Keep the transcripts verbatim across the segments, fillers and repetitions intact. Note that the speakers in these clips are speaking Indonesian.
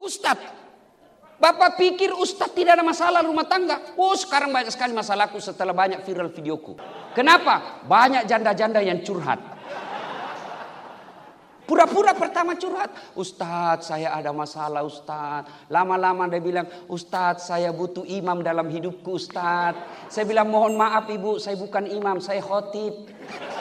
Ustadz, Bapak pikir Ustadz tidak ada masalah rumah tangga? Oh, sekarang banyak sekali masalahku setelah banyak viral videoku. Kenapa? Banyak janda-janda yang curhat. Pura-pura pertama curhat, Ustadz saya ada masalah Ustadz. Lama-lama dia bilang, Ustadz saya butuh imam dalam hidupku Ustadz. Saya bilang mohon maaf ibu, saya bukan imam, saya khotib.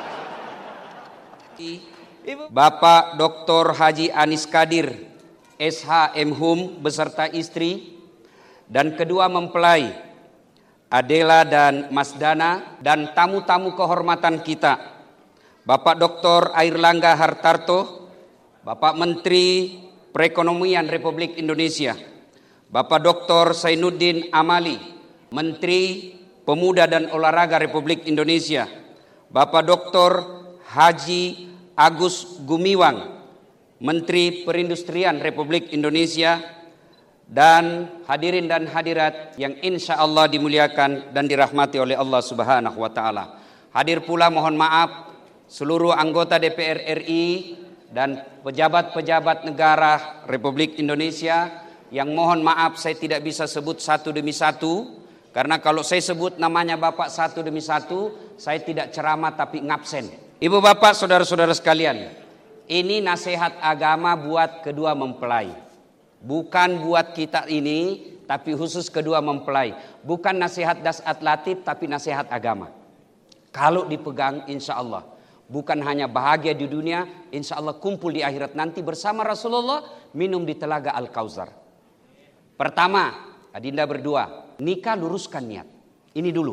Bapak Doktor Haji Anis Kadir, S H M Hum beserta istri dan kedua mempelai Adela dan Mas Dana dan tamu-tamu kehormatan kita. Bapak Doktor Airlangga Hartarto, Bapak Menteri Perekonomian Republik Indonesia, Bapak Doktor Zainuddin Amali, Menteri Pemuda dan Olahraga Republik Indonesia, Bapak Doktor Haji Agus Gumiwang, Menteri Perindustrian Republik Indonesia, dan hadirin dan hadirat yang insya Allah dimuliakan dan dirahmati oleh Allah Subhanahu wa Ta'ala. Hadir pula mohon maaf seluruh anggota D P R R I dan pejabat-pejabat negara Republik Indonesia yang mohon maaf saya tidak bisa sebut satu demi satu, karena kalau saya sebut namanya Bapak satu demi satu saya tidak ceramah tapi ngabsen. Ibu bapak saudara-saudara sekalian, ini nasihat agama buat kedua mempelai, bukan buat kita ini tapi khusus kedua mempelai. Bukan nasihat das atlatif tapi nasihat agama. Kalau dipegang insya Allah bukan hanya bahagia di dunia, insya Allah kumpul di akhirat nanti bersama Rasulullah minum di telaga Al-Kautsar. Pertama, adinda berdua, nikah luruskan niat. Ini dulu.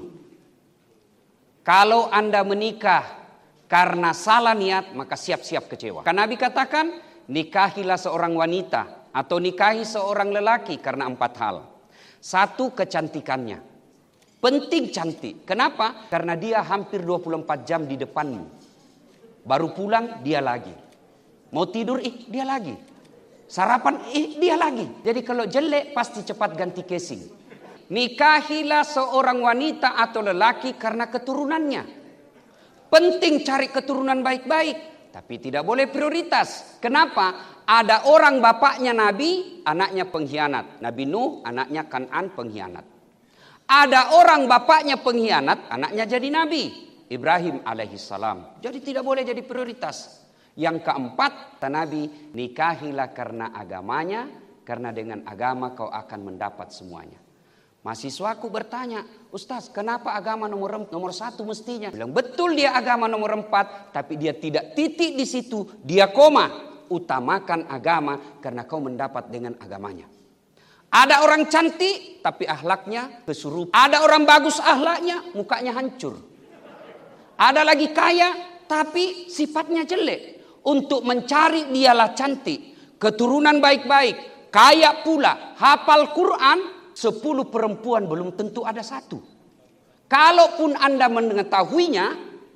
Kalau Anda menikah karena salah niat, maka siap-siap kecewa. Karena Nabi katakan, nikahilah seorang wanita atau nikahi seorang lelaki karena empat hal. Satu, kecantikannya. Penting cantik. Kenapa? Karena dia hampir dua puluh empat jam di depanmu. Baru pulang dia lagi. Mau tidur ih dia lagi. Sarapan ih dia lagi. Jadi kalau jelek pasti cepat ganti casing. Nikahilah seorang wanita atau lelaki karena keturunannya. Penting cari keturunan baik-baik, tapi tidak boleh prioritas. Kenapa? Ada orang bapaknya Nabi, anaknya pengkhianat. Nabi Nuh, anaknya Kan'an pengkhianat. Ada orang bapaknya pengkhianat, anaknya jadi Nabi. Ibrahim alaihissalam. Jadi tidak boleh jadi prioritas. Yang keempat, kata Nabi, nikahilah karena agamanya, karena dengan agama kau akan mendapat semuanya. Mahasiswaku bertanya, Ustaz, kenapa agama nomor nomor satu mestinya? Bilang betul dia agama nomor empat, tapi dia tidak titik di situ, dia koma. Utamakan agama karena kau mendapat dengan agamanya. Ada orang cantik, tapi akhlaknya kesurupan. Ada orang bagus akhlaknya, mukanya hancur. Ada lagi kaya tapi sifatnya jelek. Untuk mencari dialah cantik, keturunan baik-baik, kaya pula, hafal Quran, sepuluh perempuan belum tentu ada satu. Kalaupun Anda mengetahuinya,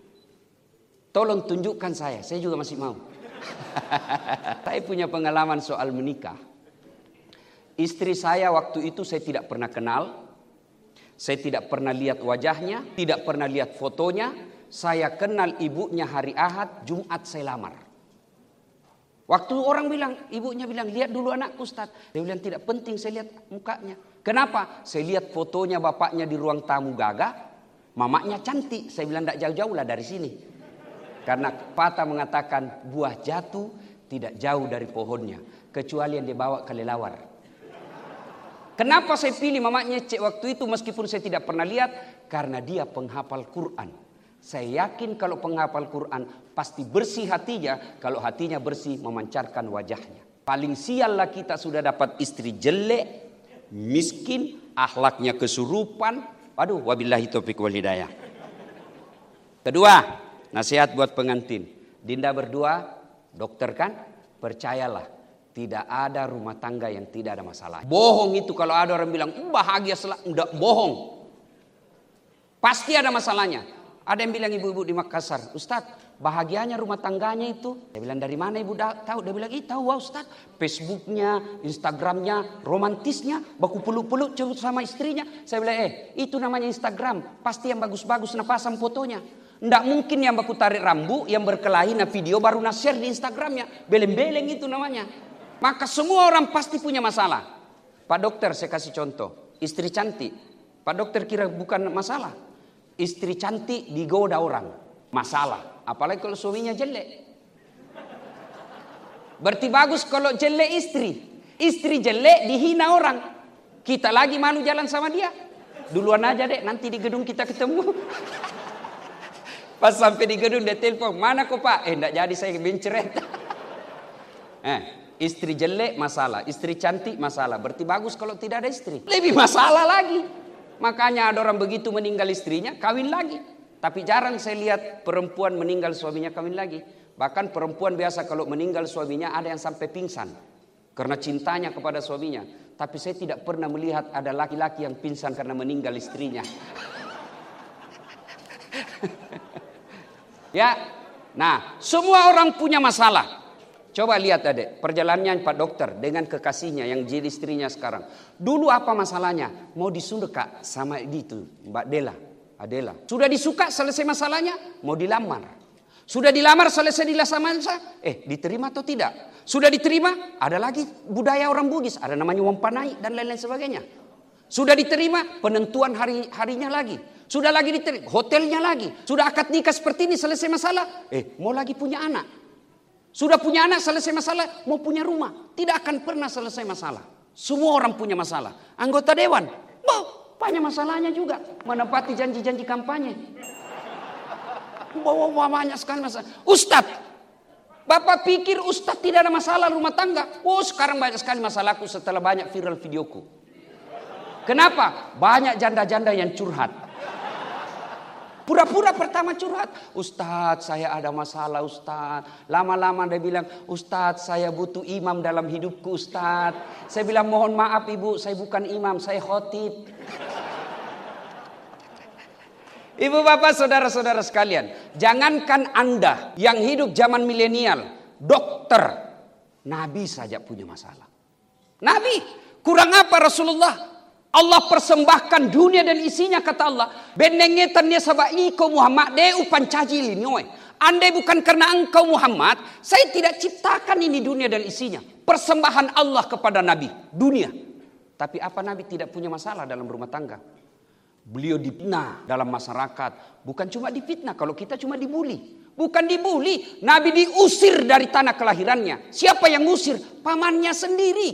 tolong tunjukkan saya, saya juga masih mau. Saya punya pengalaman soal menikah. Istri saya waktu itu saya tidak pernah kenal, saya tidak pernah lihat wajahnya, tidak pernah lihat fotonya. Saya kenal ibunya hari Ahad, Jumat saya lamar. Waktu orang bilang, ibunya bilang, lihat dulu anakku Ustaz. Dia bilang tidak penting saya lihat mukanya. Kenapa? Saya lihat fotonya bapaknya di ruang tamu gagah, mamanya cantik. Saya bilang tidak jauh-jauh lah dari sini. Karena pepatah mengatakan buah jatuh tidak jauh dari pohonnya, kecuali yang dibawa kelelawar. Kenapa saya pilih mamanya cek waktu itu meskipun saya tidak pernah lihat? Karena dia penghafal Quran. Saya yakin kalau penghafal Quran pasti bersih hatinya. Kalau hatinya bersih memancarkan wajahnya. Paling sial lah kita sudah dapat istri jelek, miskin, akhlaknya kesurupan. Waduh, wabillahi taufiq wal hidayah. Kedua, nasihat buat pengantin. Dinda berdua, dokter kan? Percayalah, tidak ada rumah tangga yang tidak ada masalah. Bohong itu kalau ada orang bilang bahagia selalu, enggak, bohong. Pasti ada masalahnya. Ada yang bilang ibu-ibu di Makassar, Ustadz bahagianya rumah tangganya itu. Dia bilang dari mana ibu tahu? Dia bilang, ih tahu wah Ustadz. Facebooknya, Instagramnya, romantisnya, baku peluk-peluk sama istrinya. Saya bilang, eh itu namanya Instagram. Pasti yang bagus-bagus nah pasang fotonya. Nggak mungkin yang baku tarik rambut, yang berkelahi nah video baru nah share di Instagramnya. Beleng-beleng itu namanya. Maka semua orang pasti punya masalah. Pak dokter, saya kasih contoh. Istri cantik. Pak dokter kira bukan masalah. Istri cantik digoda orang. Masalah. Apalagi kalau suaminya jelek. Berarti bagus kalau jelek istri. Istri jelek dihina orang. Kita lagi malu jalan sama dia. Duluan aja dek, nanti di gedung kita ketemu. Pas sampai di gedung dia telepon, mana kok pak? Eh enggak jadi, saya benceret. Eh, istri jelek masalah, istri cantik masalah. Berarti bagus kalau tidak ada istri. Lebih masalah lagi. Makanya ada orang begitu meninggal istrinya, kawin lagi. Tapi jarang saya lihat perempuan meninggal suaminya kawin lagi. Bahkan perempuan biasa kalau meninggal suaminya ada yang sampai pingsan. Karena cintanya kepada suaminya. Tapi saya tidak pernah melihat ada laki-laki yang pingsan karena meninggal istrinya. Ya, nah semua orang punya masalah. Coba lihat adek, perjalanannya Pak Dokter dengan kekasihnya yang jadi istrinya sekarang. Dulu apa masalahnya? Mau disuka sama itu Mbak Dela, Adela. Sudah disuka, selesai masalahnya, mau dilamar. Sudah dilamar, selesai dilamar, eh diterima atau tidak? Sudah diterima, ada lagi budaya orang Bugis, ada namanya wampanai dan lain-lain sebagainya. Sudah diterima, penentuan hari harinya lagi. Sudah lagi diterima, hotelnya lagi. Sudah akad nikah seperti ini, selesai masalah, eh mau lagi punya anak. Sudah punya anak, selesai masalah, mau punya rumah. Tidak akan pernah selesai masalah. Semua orang punya masalah. Anggota dewan, boh, banyak masalahnya juga. Menepati janji-janji kampanye. Bawa banyak sekali masalah. Ustadz, Bapak pikir Ustadz tidak ada masalah rumah tangga? Oh sekarang banyak sekali masalahku setelah banyak viral videoku. Kenapa? Banyak janda-janda yang curhat. Pura-pura pertama curhat. Ustadz saya ada masalah Ustadz. Lama-lama dia bilang, Ustadz saya butuh imam dalam hidupku Ustadz. Saya bilang mohon maaf ibu, saya bukan imam, saya khotib. Ibu bapak saudara-saudara sekalian. Jangankan Anda yang hidup zaman milenial. Dokter. Nabi saja punya masalah. Nabi. Kurang apa Rasulullah? Allah persembahkan dunia dan isinya kata Allah. Benengetannya sabai ko Muhammad deu pancajili nyoy. Andai bukan karena engkau Muhammad, saya tidak ciptakan ini dunia dan isinya. Persembahan Allah kepada Nabi, dunia. Tapi apa Nabi tidak punya masalah dalam rumah tangga? Beliau difitnah dalam masyarakat. Bukan cuma difitnah, kalau kita cuma dibuli. Bukan dibuli, Nabi diusir dari tanah kelahirannya. Siapa yang ngusir? Pamannya sendiri.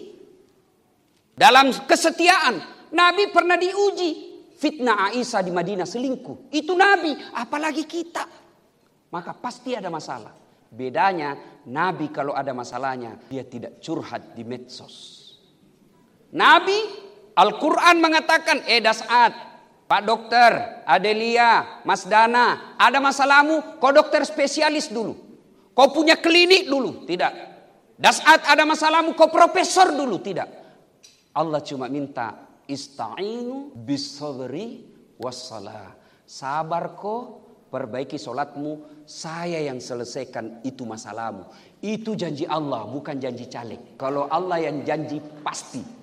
Dalam kesetiaan, Nabi pernah diuji. Fitnah Aisyah di Madinah selingkuh. Itu Nabi, apalagi kita. Maka pasti ada masalah. Bedanya, Nabi kalau ada masalahnya, dia tidak curhat di medsos. Nabi, Al-Quran mengatakan, eh Das'ad, Pak Dokter, Adelia, Mas Dana, ada masalahmu, kau dokter spesialis dulu. Kau punya klinik dulu, tidak. Das'ad ada masalahmu, kau profesor dulu, tidak. Allah cuma minta, ista'inu bis-sabri was-salah. Sabar kau, perbaiki solatmu, saya yang selesaikan itu masalahmu. Itu janji Allah, bukan janji caleg. Kalau Allah yang janji, pasti.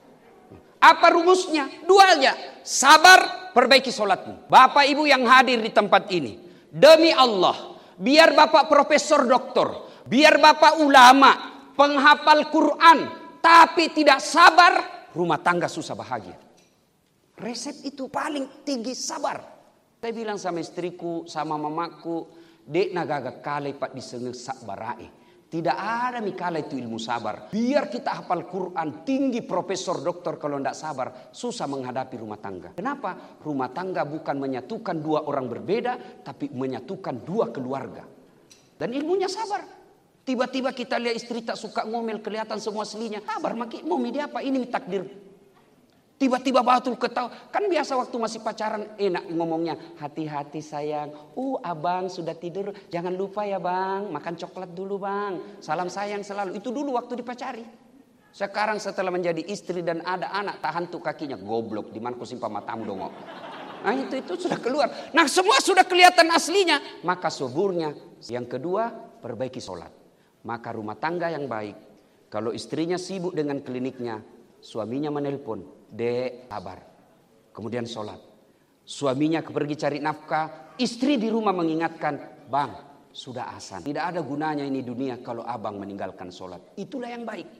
Apa rumusnya? Dua aja. Sabar, perbaiki solatmu. Bapak ibu yang hadir di tempat ini. Demi Allah. Biar bapak profesor doktor. Biar bapak ulama. Penghafal Quran. Tapi tidak sabar. Rumah tangga susah bahagia. Resep itu paling tinggi sabar. Saya bilang sama istriku, sama mamaku. Dek nagaga kale pak disengek sabarae. Tidak ada mikala itu ilmu sabar. Biar kita hafal Quran, tinggi profesor doktor kalau tidak sabar, susah menghadapi rumah tangga. Kenapa? Rumah tangga bukan menyatukan dua orang berbeda, tapi menyatukan dua keluarga. Dan ilmunya sabar. Tiba-tiba kita lihat istri tak suka ngomel, kelihatan semua aslinya. Sabar, maki mau media apa? Ini takdir. Tiba-tiba batul ketawa. Kan biasa waktu masih pacaran enak ngomongnya. Hati-hati sayang. Uh abang sudah tidur. Jangan lupa ya bang. Makan coklat dulu bang. Salam sayang selalu. Itu dulu waktu dipacari. Sekarang setelah menjadi istri dan ada anak. Tahan tuh kakinya. Goblok. Dimana ku simpah matamu dong. Nah itu, itu sudah keluar. Nah semua sudah kelihatan aslinya. Maka suburnya. Yang kedua perbaiki sholat. Maka rumah tangga yang baik. Kalau istrinya sibuk dengan kliniknya. Suaminya menelpon. Dek, sabar. Kemudian sholat. Suaminya pergi cari nafkah. Istri di rumah mengingatkan. Bang, sudah azan. Tidak ada gunanya ini dunia kalau abang meninggalkan sholat. Itulah yang baik.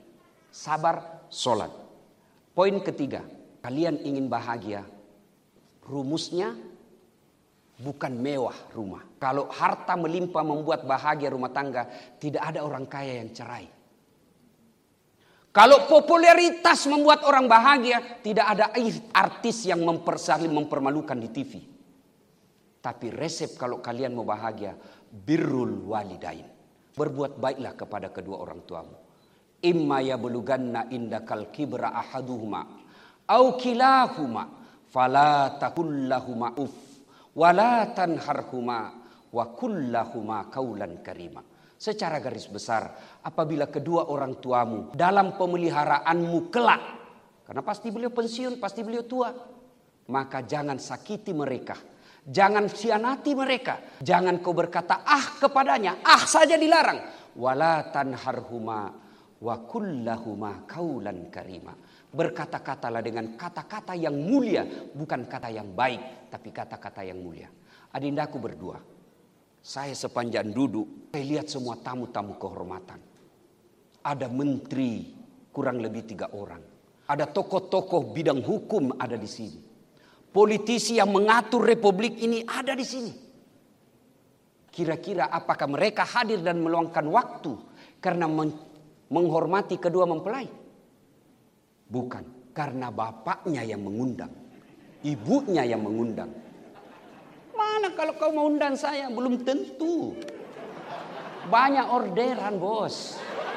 sabar, sholat. Poin ketiga, kalian ingin bahagia, rumusnya bukan mewah rumah. Kalau harta melimpah membuat bahagia rumah tangga, tidak ada orang kaya yang cerai. Kalau popularitas membuat orang bahagia, tidak ada artis yang mempersaling mempermalukan di T V. Tapi resep kalau kalian mau bahagia, birrul walidain. Berbuat baiklah kepada kedua orang tuamu. Imma yablughanna indakal kibra ahaduhuma au kilahuma fala taqul lahumā uff wala tanharhuma wa kullahuma qaulan karima. Secara garis besar, apabila kedua orang tuamu dalam pemeliharaanmu kelak, karena pasti beliau pensiun, pasti beliau tua, maka jangan sakiti mereka, jangan khianati mereka, jangan kau berkata ah kepadanya, ah saja dilarang. Wala tanharhuma wa kullahuma qaulan karima. Berkata-katalah dengan kata-kata yang mulia, bukan kata yang baik, tapi kata-kata yang mulia. Adindaku berdua, saya sepanjang duduk, saya lihat semua tamu-tamu kehormatan. Ada menteri kurang lebih tiga orang. Ada tokoh-tokoh bidang hukum ada di sini. Politisi yang mengatur republik ini ada di sini. Kira-kira apakah mereka hadir dan meluangkan waktu karena menghormati kedua mempelai? Bukan, karena bapaknya yang mengundang, ibunya yang mengundang. Mana kalau kau mau undang saya? Belum tentu. Banyak orderan, bos.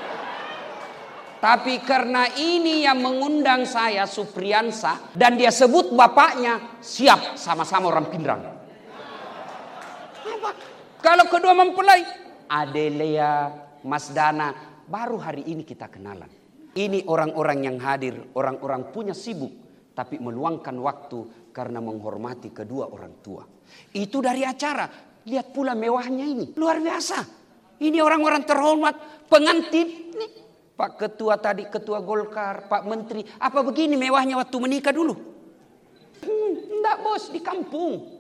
Tapi karena ini yang mengundang saya, Supriyansa, dan dia sebut bapaknya, siap sama-sama orang Pindrang. Apa? Kalau kedua mempelai, Adelia, Mas Dana, baru hari ini kita kenalan. Ini orang-orang yang hadir, orang-orang punya sibuk, tapi meluangkan waktu karena menghormati kedua orang tua. Itu dari acara. Lihat pula mewahnya ini. Luar biasa. Ini orang-orang terhormat, pengantin. Nih, Pak Ketua tadi, Ketua Golkar, Pak Menteri. Apa begini mewahnya waktu menikah dulu? Hmm, enggak bos, di kampung.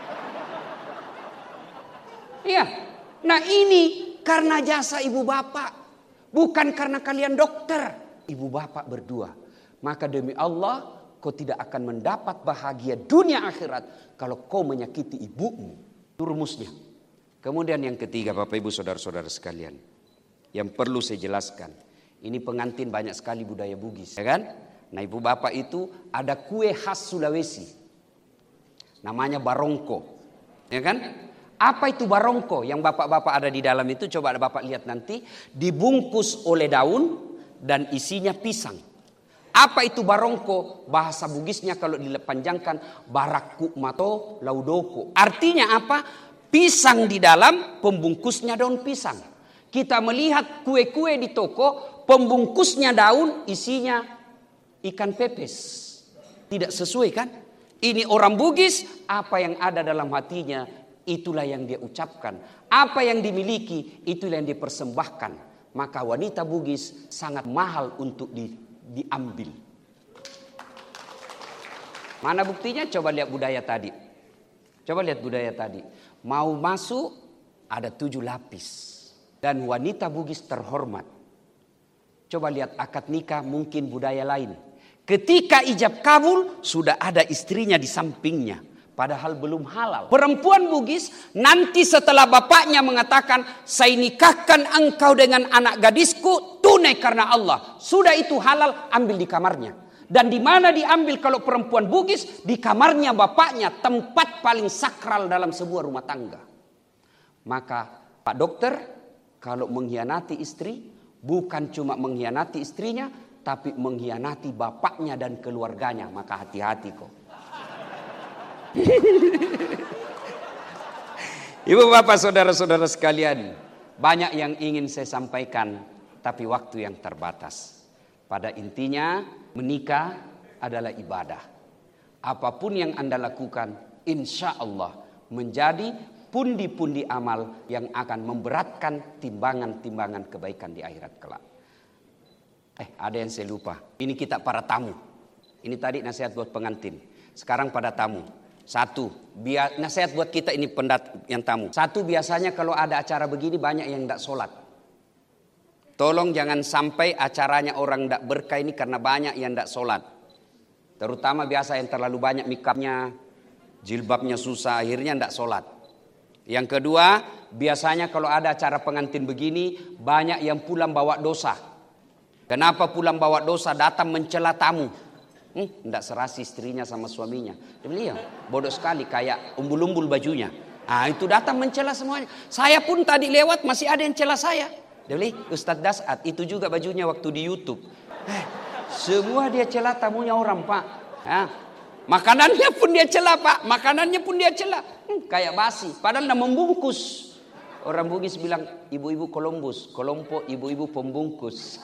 Iya. Nah ini karena jasa ibu bapak. Bukan karena kalian dokter. Ibu bapak berdua. Maka demi Allah, kau tidak akan mendapat bahagia dunia akhirat kalau kau menyakiti ibumu. Itu rumusnya. Kemudian yang ketiga, Bapak Ibu Saudara-saudara sekalian, yang perlu saya jelaskan. Ini pengantin banyak sekali budaya Bugis, ya kan? Nah, ibu bapak itu ada kue khas Sulawesi. Namanya barongko. Ya kan? Apa itu barongko yang bapak-bapak ada di dalam itu? Coba Bapak lihat nanti. Dibungkus oleh daun dan isinya pisang. Apa itu barongko? Bahasa Bugisnya kalau dipanjangkan barakku mato laudoko. Artinya apa? Pisang di dalam, pembungkusnya daun pisang. Kita melihat kue-kue di toko, pembungkusnya daun, isinya ikan pepes. Tidak sesuai kan? Ini orang Bugis, apa yang ada dalam hatinya, itulah yang dia ucapkan. Apa yang dimiliki, itulah yang dipersembahkan. Maka wanita Bugis sangat mahal untuk di, diambil. Mana buktinya? Coba lihat budaya tadi. Coba lihat budaya tadi. Mau masuk, ada tujuh lapis. Dan wanita Bugis terhormat. Coba lihat akad nikah mungkin budaya lain. Ketika ijab kabul sudah ada istrinya di sampingnya. Padahal belum halal. Perempuan Bugis nanti setelah bapaknya mengatakan, saya nikahkan engkau dengan anak gadisku tunai karena Allah. Sudah itu halal, ambil di kamarnya. Dan di mana diambil kalau perempuan Bugis? Di kamarnya bapaknya, tempat paling sakral dalam sebuah rumah tangga. Maka Pak Dokter, kalau mengkhianati istri, bukan cuma mengkhianati istrinya, tapi mengkhianati bapaknya dan keluarganya. Maka hati-hati kok. Ibu bapak saudara-saudara sekalian, banyak yang ingin saya sampaikan, tapi waktu yang terbatas. Pada intinya, menikah adalah ibadah. Apapun yang Anda lakukan, insya Allah menjadi pundi-pundi amal yang akan memberatkan timbangan-timbangan kebaikan di akhirat kelak. Eh, ada yang saya lupa. Ini kita para tamu. Ini tadi nasihat buat pengantin. Sekarang pada tamu. Satu, biar, nasihat buat kita ini pendat yang tamu. Satu, biasanya kalau ada acara begini banyak yang tidak sholat. Tolong jangan sampai acaranya orang tidak berkah ini karena banyak yang tidak sholat. Terutama biasa yang terlalu banyak makeupnya, jilbabnya susah, akhirnya tidak sholat. Yang kedua, biasanya kalau ada acara pengantin begini, banyak yang pulang bawa dosa. Kenapa pulang bawa dosa? Datang mencela tamu. Hmm, tidak serasi istrinya sama suaminya. Dia bodoh sekali, kayak umbul-umbul bajunya. Ah, itu datang mencela semuanya. Saya pun tadi lewat masih ada yang cela saya. Dia bilang, Ustadz Dasat, itu juga bajunya waktu di YouTube. Eh, semua dia cela tamunya orang, Pak. Ah, makanannya pun dia cela, Pak. Makanannya pun dia cela. Hmm, kayak basi. Padahal udah membungkus. Orang Bugis bilang, ibu-ibu Columbus. Kolompo, ibu-ibu pembungkus.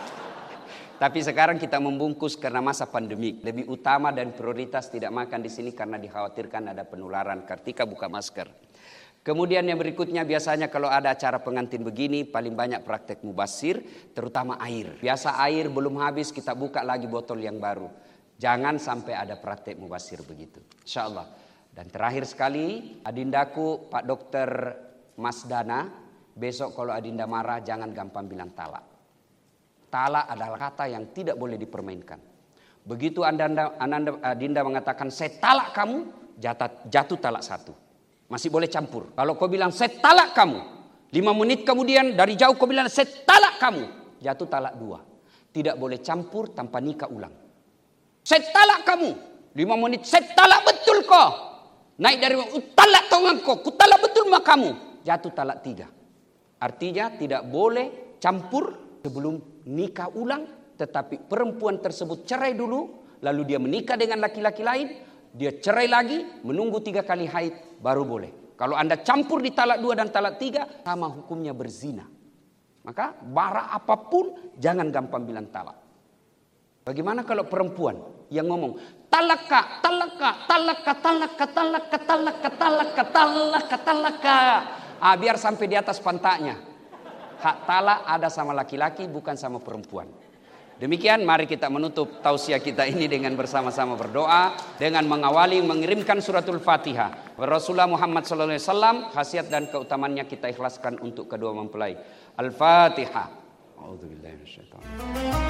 Tapi sekarang kita membungkus karena masa pandemik. Lebih utama dan prioritas tidak makan di sini karena dikhawatirkan ada penularan ketika buka masker. Kemudian yang berikutnya biasanya kalau ada acara pengantin begini paling banyak praktek mubasir, terutama air. Biasa air belum habis kita buka lagi botol yang baru. Jangan sampai ada praktek mubasir begitu. Insya Allah. Dan terakhir sekali, adindaku Pak Dokter Mas Dana, besok kalau adinda marah jangan gampang bilang talak. Talak adalah kata yang tidak boleh dipermainkan. Begitu anda, anda, adinda mengatakan saya talak kamu, jatuh, jatuh talak satu. Masih boleh campur. Kalau kau bilang saya talak kamu, lima menit kemudian dari jauh kau bilang saya talak kamu, jatuh talak dua. Tidak boleh campur tanpa nikah ulang. Saya talak kamu, lima menit saya talak betul kau. Naik dari talak tongan kau, ku talak betul mak kamu, jatuh talak tiga. Artinya tidak boleh campur sebelum nikah ulang, tetapi perempuan tersebut cerai dulu, lalu dia menikah dengan laki-laki lain, dia cerai lagi, menunggu tiga kali haid, baru boleh. Kalau anda campur di talak dua dan talak tiga, sama hukumnya berzina. Maka bara apapun, jangan gampang bilang talak. Bagaimana kalau perempuan yang ngomong, talaka, talaka, talaka, talaka, talaka, talaka, talaka, talaka, talaka. Ah, biar sampai di atas pantatnya. Hak talak ada sama laki-laki bukan sama perempuan. Demikian mari kita menutup tausiah kita ini dengan bersama-sama berdoa. Dengan mengawali mengirimkan suratul Fatihah. Rasulullah Muhammad sallallahu alaihi wasallam, khasiat dan keutamannya kita ikhlaskan untuk kedua mempelai. Al-Fatihah. A'udzubillahi minasyaitonir rajim.